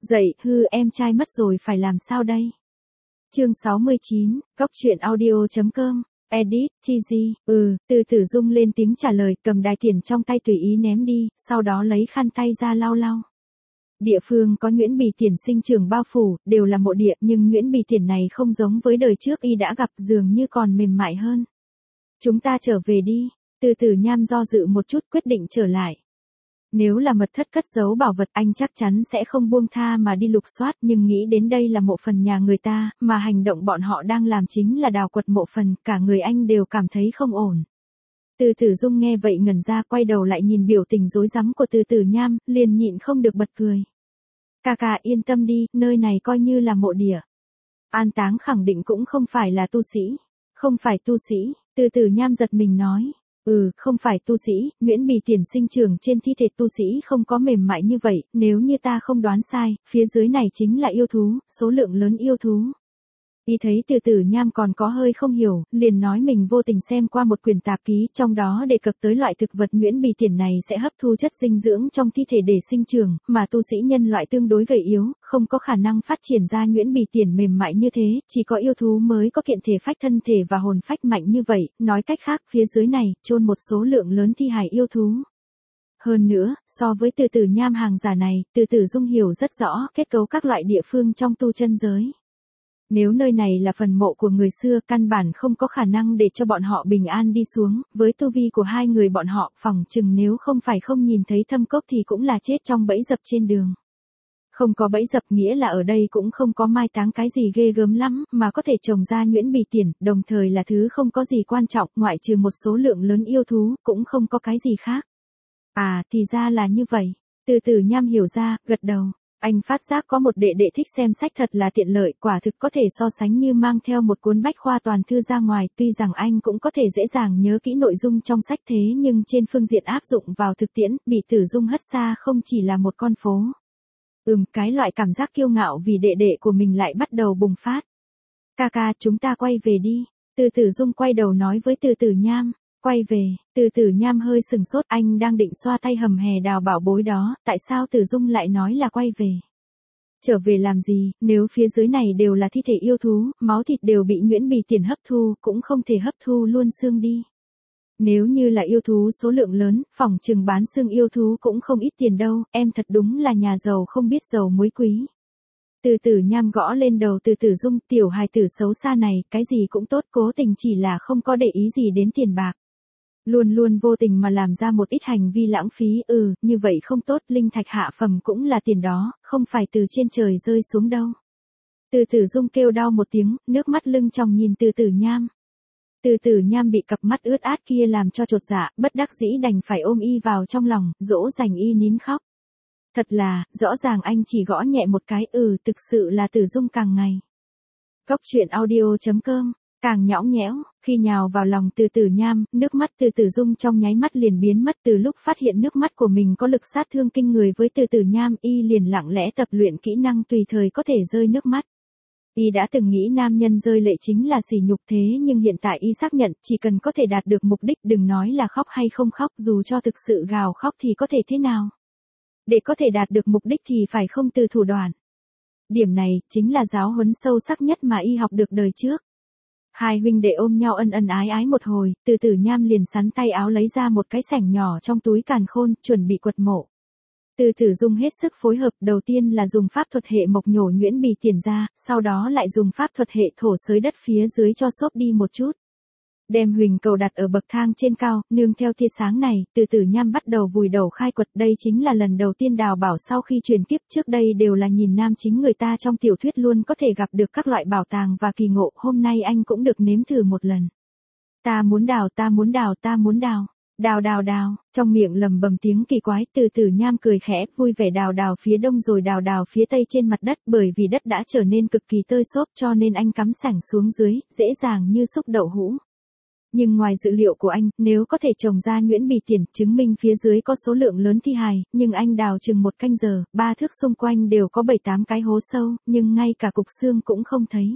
Dậy, em trai mất rồi phải làm sao đây? Chương 69, Cóc truyện audio.com, edit, cheesy, Từ Tử Dung lên tiếng trả lời, cầm đài tiền trong tay tùy ý ném đi, sau đó lấy khăn tay ra lau lau. Địa phương có nhuyễn bì tiền sinh trưởng bao phủ, đều là mộ địa, nhưng nhuyễn bì tiền này không giống với đời trước y đã gặp, dường như còn mềm mại hơn. Chúng ta trở về đi. Từ Tử Nham do dự một chút quyết định trở lại. Nếu là mật thất cất giấu bảo vật anh chắc chắn sẽ không buông tha mà đi lục soát, nhưng nghĩ đến đây là mộ phần nhà người ta, mà hành động bọn họ đang làm chính là đào quật mộ phần, cả người anh đều cảm thấy không ổn. Từ Tử Dung nghe vậy ngẩn ra, quay đầu lại nhìn biểu tình rối rắm của Từ Tử Nham, liền nhịn không được bật cười. Ca yên tâm đi, nơi này coi như là mộ địa. An táng khẳng định cũng không phải là tu sĩ. Không phải tu sĩ, Từ Tử Nham giật mình nói. Không phải tu sĩ, nhuyễn bì tiền sinh trưởng trên thi thể tu sĩ không có mềm mại như vậy, nếu như ta không đoán sai, phía dưới này chính là yêu thú, số lượng lớn yêu thú. Y thấy Từ Tử Nham còn có hơi không hiểu, liền nói mình vô tình xem qua một quyển tạp ký, trong đó đề cập tới loại thực vật nhuyễn bì tiền này sẽ hấp thu chất dinh dưỡng trong thi thể để sinh trưởng, mà tu sĩ nhân loại tương đối gầy yếu, không có khả năng phát triển ra nhuyễn bì tiền mềm mại như thế, chỉ có yêu thú mới có kiện thể phách thân thể và hồn phách mạnh như vậy, nói cách khác phía dưới này, chôn một số lượng lớn thi hài yêu thú. Hơn nữa, so với Từ Tử Nham hàng giả này, Từ Tử Dung hiểu rất rõ kết cấu các loại địa phương trong tu chân giới. Nếu nơi này là phần mộ của người xưa, căn bản không có khả năng để cho bọn họ bình an đi xuống, với tu vi của hai người bọn họ, phỏng chừng nếu không phải không nhìn thấy thâm cốc thì cũng là chết trong bẫy dập trên đường. Không có bẫy dập nghĩa là ở đây cũng không có mai táng cái gì ghê gớm lắm, mà có thể trồng ra nhuyễn bì tiền, đồng thời là thứ không có gì quan trọng, ngoại trừ một số lượng lớn yêu thú, cũng không có cái gì khác. À, thì ra là như vậy. Từ Tử Nham hiểu ra, gật đầu. Anh phát giác có một đệ đệ thích xem sách thật là tiện lợi, quả thực có thể so sánh như mang theo một cuốn bách khoa toàn thư ra ngoài, tuy rằng anh cũng có thể dễ dàng nhớ kỹ nội dung trong sách thế nhưng trên phương diện áp dụng vào thực tiễn, bị Tử Dung hất xa không chỉ là một con phố. Cái loại cảm giác kiêu ngạo vì đệ đệ của mình lại bắt đầu bùng phát. Ca, chúng ta quay về đi. Từ Tử Dung quay đầu nói với Từ Tử Nham. Quay về, Từ Tử Nham hơi sừng sốt, anh đang định xoa tay hầm hè đào bảo bối đó, tại sao Tử Dung lại nói là quay về? Trở về làm gì, nếu phía dưới này đều là thi thể yêu thú, máu thịt đều bị nhuyễn bì tiền hấp thu, cũng không thể hấp thu luôn xương đi. Nếu như là yêu thú số lượng lớn, phỏng chừng bán xương yêu thú cũng không ít tiền đâu, em thật đúng là nhà giàu không biết giàu muối quý. Từ Tử Nham gõ lên đầu Từ Tử Dung, tiểu hài tử xấu xa này, cái gì cũng tốt, cố tình chỉ là không có để ý gì đến tiền bạc. Luôn luôn vô tình mà làm ra một ít hành vi lãng phí, như vậy không tốt, linh thạch hạ phẩm cũng là tiền đó, không phải từ trên trời rơi xuống đâu. Từ Tử Dung kêu đau một tiếng, nước mắt lưng tròng nhìn Từ Tử Nham. Từ Tử Nham bị cặp mắt ướt át kia làm cho chột dạ, bất đắc dĩ đành phải ôm y vào trong lòng, dỗ dành y nín khóc. Thật là, rõ ràng anh chỉ gõ nhẹ một cái, thực sự là Tử Dung càng ngày. Cóc truyện audio.com, càng nhõng nhẽo, khi nhào vào lòng Từ Tử Nham, nước mắt Từ Tử Dung trong nháy mắt liền biến mất. Từ lúc phát hiện nước mắt của mình có lực sát thương kinh người với Từ Tử Nham, y liền lặng lẽ tập luyện kỹ năng tùy thời có thể rơi nước mắt. Y đã từng nghĩ nam nhân rơi lệ chính là sỉ nhục, thế nhưng hiện tại y xác nhận, chỉ cần có thể đạt được mục đích, đừng nói là khóc hay không khóc, dù cho thực sự gào khóc thì có thể thế nào. Để có thể đạt được mục đích thì phải không từ thủ đoạn. Điểm này, chính là giáo huấn sâu sắc nhất mà y học được đời trước. Hai huynh đệ ôm nhau ân ân ái ái một hồi, Từ Tử Nham liền sắn tay áo lấy ra một cái sẻng nhỏ trong túi càn khôn, chuẩn bị quật mộ. Từ Tử Dung hết sức phối hợp, đầu tiên là dùng pháp thuật hệ mộc nhổ nhuyễn bì tiền ra, sau đó lại dùng pháp thuật hệ thổ xới đất phía dưới cho xốp đi một chút. Đem huỳnh cầu đặt ở bậc thang trên cao, nương theo tia sáng này, Từ Tử Nham bắt đầu vùi đầu khai quật, đây chính là lần đầu tiên đào bảo sau khi truyền kiếp, trước đây đều là nhìn nam chính người ta trong tiểu thuyết luôn có thể gặp được các loại bảo tàng và kỳ ngộ, hôm nay anh cũng được nếm thử một lần. Ta muốn đào, ta muốn đào, ta muốn đào. Đào, trong miệng lầm bầm tiếng kỳ quái, Từ Tử Nham cười khẽ, vui vẻ đào phía đông rồi đào phía tây trên mặt đất, bởi vì đất đã trở nên cực kỳ tơi xốp cho nên anh cắm sẻng xuống dưới, dễ dàng như xúc đậu hũ. Nhưng ngoài dự liệu của anh, nếu có thể trồng ra nhuyễn bì tiền, chứng minh phía dưới có số lượng lớn thi hài, nhưng anh đào chừng 1 canh giờ, 3 thước xung quanh đều có 7-8 cái hố sâu, nhưng ngay cả cục xương cũng không thấy.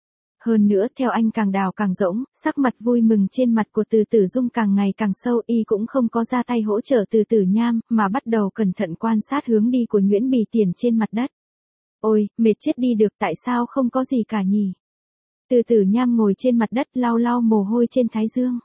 Hơn nữa, theo anh càng đào càng rỗng, sắc mặt vui mừng trên mặt của Từ Tử Dung càng ngày càng sâu, y cũng không có ra tay hỗ trợ Từ Tử Nham, mà bắt đầu cẩn thận quan sát hướng đi của nhuyễn bì tiền trên mặt đất. Ôi, mệt chết đi được, tại sao không có gì cả nhỉ? Từ Tử Nham ngồi trên mặt đất lau lau mồ hôi trên thái dương.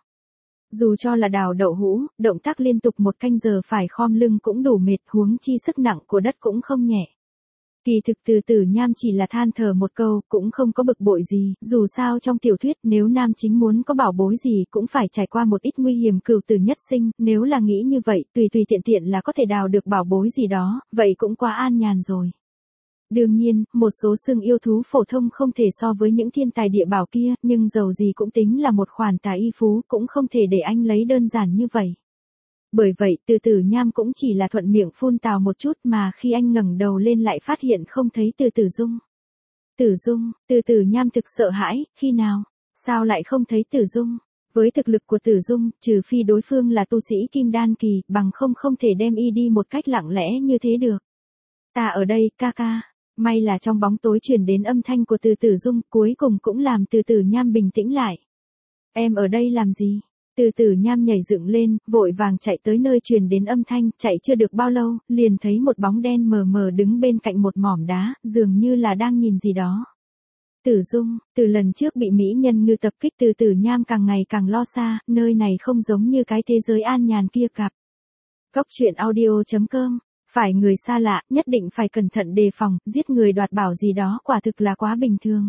Dù cho là đào đậu hũ, động tác liên tục 1 canh giờ phải khom lưng cũng đủ mệt, huống chi sức nặng của đất cũng không nhẹ. Kỳ thực Từ Tử Nham chỉ là than thở một câu, cũng không có bực bội gì, dù sao trong tiểu thuyết nếu nam chính muốn có bảo bối gì cũng phải trải qua một ít nguy hiểm cửu tử nhất sinh, nếu là nghĩ như vậy, tùy tùy tiện tiện là có thể đào được bảo bối gì đó, vậy cũng quá an nhàn rồi. Đương nhiên, một số xương yêu thú phổ thông không thể so với những thiên tài địa bảo kia, nhưng dầu gì cũng tính là một khoản tài y phú, cũng không thể để anh lấy đơn giản như vậy. Bởi vậy, Từ Tử Nham cũng chỉ là thuận miệng phun tào một chút mà khi anh ngẩng đầu lên lại phát hiện không thấy Từ Tử Dung. Tử Dung, Từ Tử Nham thực sợ hãi, khi nào? Sao lại không thấy Tử Dung? Với thực lực của Tử Dung, trừ phi đối phương là tu sĩ kim đan kỳ, bằng không thể đem y đi một cách lặng lẽ như thế được. Ta ở đây, ca ca. May là trong bóng tối truyền đến âm thanh của Từ Tử Dung, cuối cùng cũng làm Từ Tử Nham bình tĩnh lại. Em ở đây làm gì? Từ Tử Nham nhảy dựng lên, vội vàng chạy tới nơi truyền đến âm thanh, chạy chưa được bao lâu, liền thấy một bóng đen mờ mờ đứng bên cạnh một mỏm đá, dường như là đang nhìn gì đó. Tử Dung, từ lần trước bị mỹ nhân ngư tập kích Từ Tử Nham càng ngày càng lo xa, nơi này không giống như cái thế giới an nhàn kia cặp. Góc truyện audio.com. Phải người xa lạ, nhất định phải cẩn thận đề phòng, giết người đoạt bảo gì đó quả thực là quá bình thường.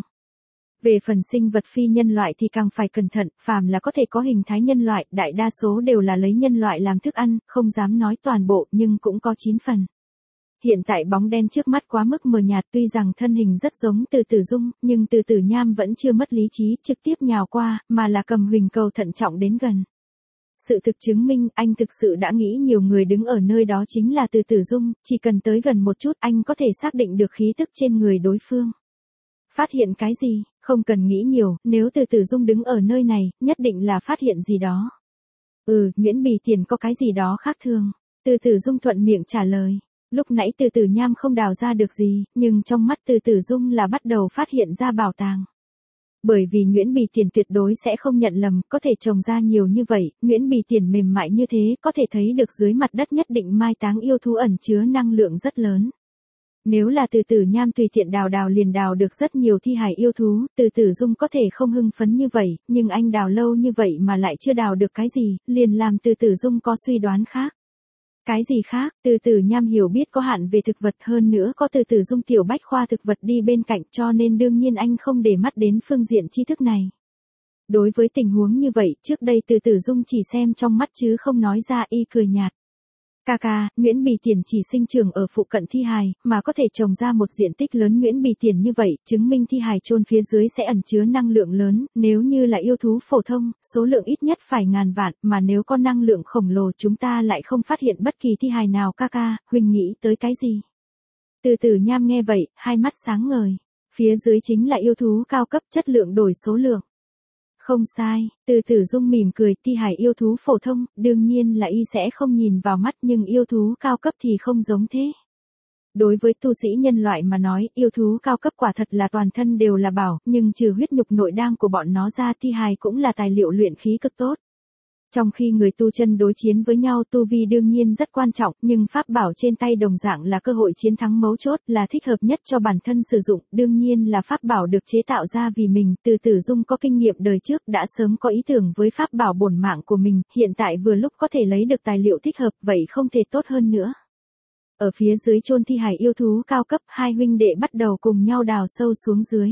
Về phần sinh vật phi nhân loại thì càng phải cẩn thận, phàm là có thể có hình thái nhân loại, đại đa số đều là lấy nhân loại làm thức ăn, không dám nói toàn bộ nhưng cũng có 9 phần. Hiện tại bóng đen trước mắt quá mức mờ nhạt, tuy rằng thân hình rất giống Từ Tử Dung, nhưng Từ Tử Nham vẫn chưa mất lý trí, trực tiếp nhào qua, mà là cầm huỳnh cầu thận trọng đến gần. Sự thực chứng minh anh thực sự đã nghĩ nhiều người đứng ở nơi đó chính là Từ Tử Dung, chỉ cần tới gần một chút anh có thể xác định được khí tức trên người đối phương. Phát hiện cái gì? Không cần nghĩ nhiều, nếu Từ Tử Dung đứng ở nơi này, nhất định là phát hiện gì đó. Nguyễn Bì Tiền có cái gì đó khác thường. Từ Tử Dung thuận miệng trả lời. Lúc nãy Từ Tử Nham không đào ra được gì, nhưng trong mắt Từ Tử Dung là bắt đầu phát hiện ra bảo tàng. Bởi vì Nguyễn Bì Tiền tuyệt đối sẽ không nhận lầm, có thể trồng ra nhiều như vậy, Nguyễn Bì Tiền mềm mại như thế, có thể thấy được dưới mặt đất nhất định mai táng yêu thú ẩn chứa năng lượng rất lớn. Nếu là Từ Tử Nham tùy tiện đào liền đào được rất nhiều thi hài yêu thú, Từ Tử Dung có thể không hưng phấn như vậy, nhưng anh đào lâu như vậy mà lại chưa đào được cái gì, liền làm Từ Tử Dung có suy đoán khác. Cái gì khác? Từ Tử Nham hiểu biết có hạn về thực vật, hơn nữa có Từ Tử Dung tiểu bách khoa thực vật đi bên cạnh, cho nên đương nhiên anh không để mắt đến phương diện tri thức này. Đối với tình huống như vậy, trước đây Từ Tử Dung chỉ xem trong mắt chứ không nói ra, y cười nhạt. Ca, Nguyễn Bì Tiền chỉ sinh trưởng ở phụ cận thi hài, mà có thể trồng ra một diện tích lớn Nguyễn Bì Tiền như vậy, chứng minh thi hài chôn phía dưới sẽ ẩn chứa năng lượng lớn, nếu như là yêu thú phổ thông, số lượng ít nhất phải ngàn vạn, mà nếu có năng lượng khổng lồ chúng ta lại không phát hiện bất kỳ thi hài nào. Ca, huynh nghĩ tới cái gì? Từ Tử Nham nghe vậy, hai mắt sáng ngời. Phía dưới chính là yêu thú cao cấp, chất lượng đổi số lượng. Không sai, Từ Tử Dung mỉm cười, thi hài yêu thú phổ thông, đương nhiên là y sẽ không nhìn vào mắt, nhưng yêu thú cao cấp thì không giống thế. Đối với tu sĩ nhân loại mà nói, yêu thú cao cấp quả thật là toàn thân đều là bảo, nhưng trừ huyết nhục nội đan của bọn nó ra, thi hài cũng là tài liệu luyện khí cực tốt. Trong khi người tu chân đối chiến với nhau, tu vi đương nhiên rất quan trọng, nhưng pháp bảo trên tay đồng dạng là cơ hội chiến thắng mấu chốt, là thích hợp nhất cho bản thân sử dụng, đương nhiên là pháp bảo được chế tạo ra vì mình. Từ Tử Dung có kinh nghiệm đời trước, đã sớm có ý tưởng với pháp bảo bổn mạng của mình, hiện tại vừa lúc có thể lấy được tài liệu thích hợp, vậy không thể tốt hơn nữa. Ở phía dưới chôn thi hài yêu thú cao cấp, hai huynh đệ bắt đầu cùng nhau đào sâu xuống dưới.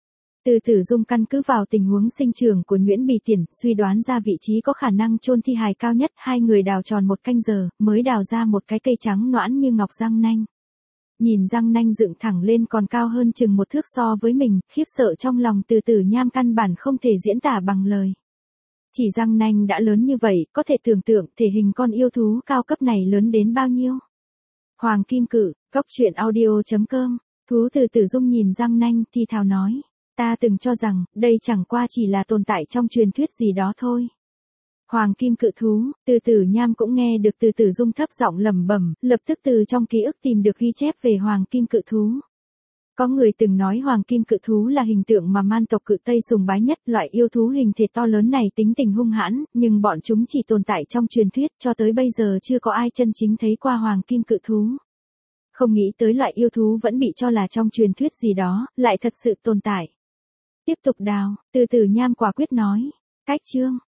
Từ Tử Dung căn cứ vào tình huống sinh trưởng của Nguyễn Bì Tiền, suy đoán ra vị trí có khả năng chôn thi hài cao nhất, hai người đào tròn 1 canh giờ, mới đào ra một cái cây trắng nõn như ngọc răng nanh. Nhìn răng nanh dựng thẳng lên còn cao hơn chừng 1 thước so với mình, khiếp sợ trong lòng Từ Tử Nham căn bản không thể diễn tả bằng lời. Chỉ răng nanh đã lớn như vậy, có thể tưởng tượng thể hình con yêu thú cao cấp này lớn đến bao nhiêu. Hoàng Kim Cự, góc truyện audio.com, thú Từ Tử Dung nhìn răng nanh thì thào nói. Ta từng cho rằng, đây chẳng qua chỉ là tồn tại trong truyền thuyết gì đó thôi. Hoàng Kim Cự thú, Từ Tử Nham cũng nghe được Từ Tử Dung thấp giọng lẩm bẩm, lập tức từ trong ký ức tìm được ghi chép về Hoàng Kim Cự thú. Có người từng nói Hoàng Kim Cự thú là hình tượng mà man tộc Cự Tây sùng bái nhất, loại yêu thú hình thể to lớn này tính tình hung hãn, nhưng bọn chúng chỉ tồn tại trong truyền thuyết, cho tới bây giờ chưa có ai chân chính thấy qua Hoàng Kim Cự thú. Không nghĩ tới loại yêu thú vẫn bị cho là trong truyền thuyết gì đó, lại thật sự tồn tại. Tiếp tục đào, từ từ nham quả quyết nói. Cách chương.